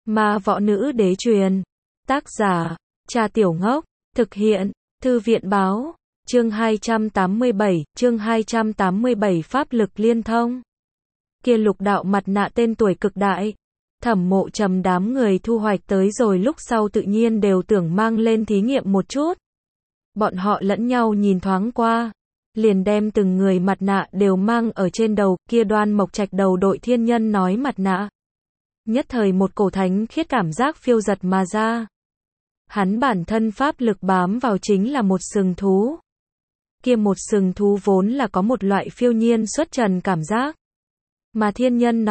Ma võ nữ đế truyền. Tác giả, Trà Tiểu Ngốc. Thực hiện, Thư viện báo. Chương 287 Pháp lực liên thông. Kia lục đạo mặt nạ tên tuổi cực đại. Thẩm Mộ Trầm đám người thu hoạch tới rồi lúc sau tự nhiên đều tưởng mang lên thí nghiệm một chút. Bọn họ lẫn nhau nhìn thoáng qua, liền đem từng người mặt nạ đều mang ở trên đầu. Kia Đoan Mộc Trạch đầu đội thiên nhân nói mặt nạ, nhất thời một cổ thánh khiết cảm giác phiêu giật mà ra. Hắn bản thân pháp lực bám vào chính là một sừng thú. Kia một sừng thú vốn là có một loại phiêu nhiên xuất trần cảm giác. Mà thiên nhân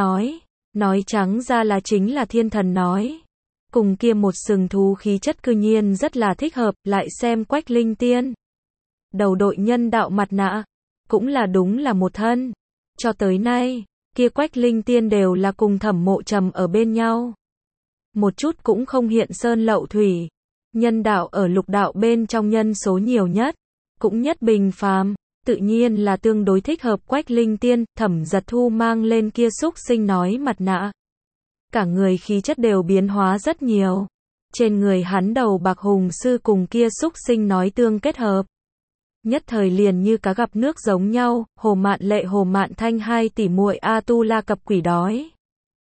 nói trắng ra là chính là thiên thần nói. Cùng kia một sừng thú khí chất cư nhiên rất là thích hợp. Lại xem Quách Linh Tiên, đầu đội nhân đạo mặt nạ, cũng là đúng là một thân. Cho tới nay, kia Quách Linh Tiên đều là cùng Thẩm Mộ Trầm ở bên nhau, một chút cũng không hiện sơn lậu thủy. Nhân đạo ở lục đạo bên trong nhân số nhiều nhất, cũng nhất bình phàm, tự nhiên là tương đối thích hợp Quách Linh Tiên. Thẩm Giật Thu mang lên kia xúc sinh nói mặt nạ, cả người khí chất đều biến hóa rất nhiều. Trên người hắn đầu bạc hùng sư cùng kia xúc sinh nói tương kết hợp, nhất thời liền như cá gặp nước giống nhau. Hồ Mạn Lệ Hồ Mạn Thanh hai tỷ muội A Tu La cặp quỷ đói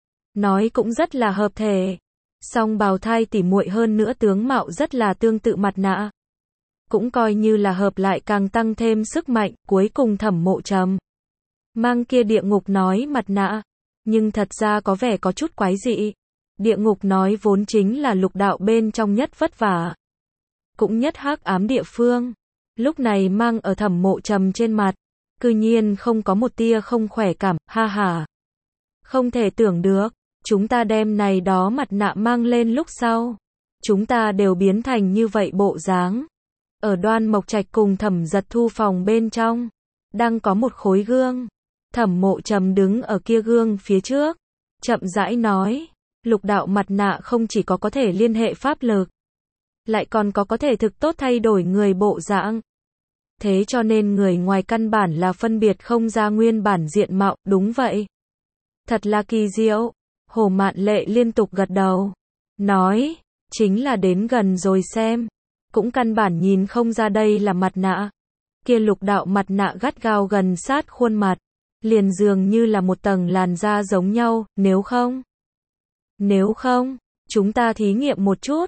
nói cũng rất là hợp thể. Song bào thai tỷ muội hơn nữa tướng mạo rất là tương tự, mặt nạ cũng coi như là hợp lại, càng tăng thêm sức mạnh. Cuối cùng Thẩm Mộ Trầm mang kia địa ngục nói mặt nạ, nhưng thật ra có vẻ có chút quái dị. Địa ngục nói vốn chính là lục đạo bên trong nhất vất vả, cũng nhất hắc ám địa phương. Lúc này mang ở Thẩm Mộ Trầm trên mặt, cư nhiên không có một tia không khỏe cảm. Ha ha, không thể tưởng được, chúng ta đem này đó mặt nạ mang lên lúc sau, chúng ta đều biến thành như vậy bộ dáng. Ở Đoan Mộc Trạch cùng Thẩm Giật Thu phòng bên trong, đang có một khối gương. Thẩm Mộ Trầm đứng ở kia gương phía trước, chậm rãi nói, lục đạo mặt nạ không chỉ có thể liên hệ pháp lực, lại còn có thể thực tốt thay đổi người bộ dạng. Thế cho nên người ngoài căn bản là phân biệt không ra nguyên bản diện mạo. Đúng vậy, thật là kỳ diệu. Hồ Mạn Lệ liên tục gật đầu, nói, chính là đến gần rồi xem, cũng căn bản nhìn không ra đây là mặt nạ. Kia lục đạo mặt nạ gắt gao gần sát khuôn mặt, liền dường như là một tầng làn da giống nhau. Nếu không, chúng ta thí nghiệm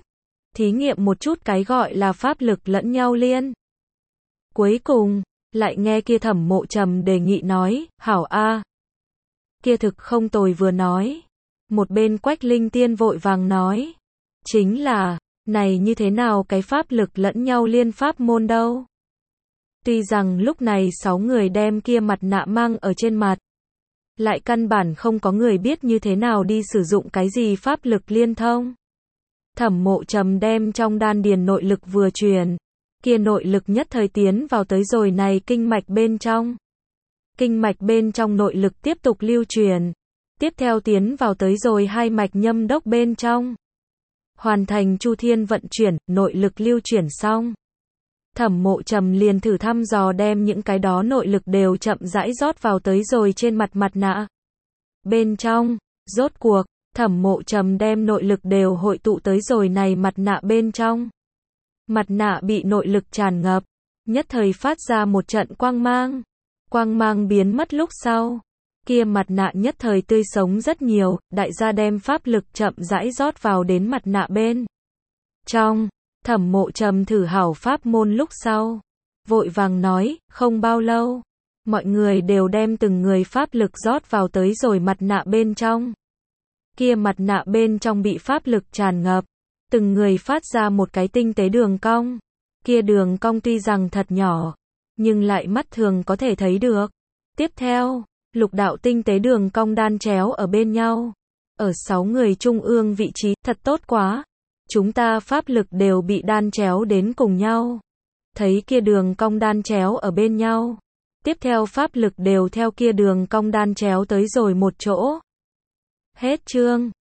một chút cái gọi là pháp lực lẫn nhau liên. Cuối cùng, lại nghe kia Thẩm Mộ Trầm đề nghị nói, hảo a, kia thực không tồi. Vừa nói, một bên Quách Linh Tiên vội vàng nói, chính là, này như thế nào cái pháp lực lẫn nhau liên pháp môn đâu? Tuy rằng lúc này 6 người đem kia mặt nạ mang ở trên mặt, lại căn bản không có người biết như thế nào đi sử dụng cái gì pháp lực liên thông. Thẩm Mộ Trầm đem trong đan điền nội lực vừa truyền, kia nội lực nhất thời tiến vào tới rồi này kinh mạch bên trong. Kinh mạch bên trong nội lực tiếp tục lưu truyền, tiếp theo tiến vào tới rồi hai mạch nhâm đốc bên trong. Hoàn thành chu thiên vận chuyển, nội lực lưu chuyển xong, Thẩm Mộ Trầm liền thử thăm dò đem những cái đó nội lực đều chậm rãi rót vào tới rồi trên mặt nạ bên trong. Rốt cuộc, Thẩm Mộ Trầm đem nội lực đều hội tụ tới rồi này mặt nạ bên trong. Mặt nạ bị nội lực tràn ngập, nhất thời phát ra một trận quang mang. Quang mang biến mất lúc sau, kia mặt nạ nhất thời tươi sống rất nhiều. Đại gia đem pháp lực chậm rãi rót vào đến mặt nạ bên trong. Thẩm Mộ Trầm thử hảo pháp môn lúc sau, vội vàng nói, không bao lâu, mọi người đều đem từng người pháp lực rót vào tới rồi mặt nạ bên trong. Kia mặt nạ bên trong bị pháp lực tràn ngập, từng người phát ra một cái tinh tế đường cong. Kia đường cong tuy rằng thật nhỏ, nhưng lại mắt thường có thể thấy được. Tiếp theo, lục đạo tinh tế đường cong đan chéo ở bên nhau, ở 6 người trung ương vị trí. Thật tốt quá, chúng ta pháp lực đều bị đan chéo đến cùng nhau. Thấy kia đường cong đan chéo ở bên nhau, tiếp theo pháp lực đều theo kia đường cong đan chéo tới rồi một chỗ. Hết chương.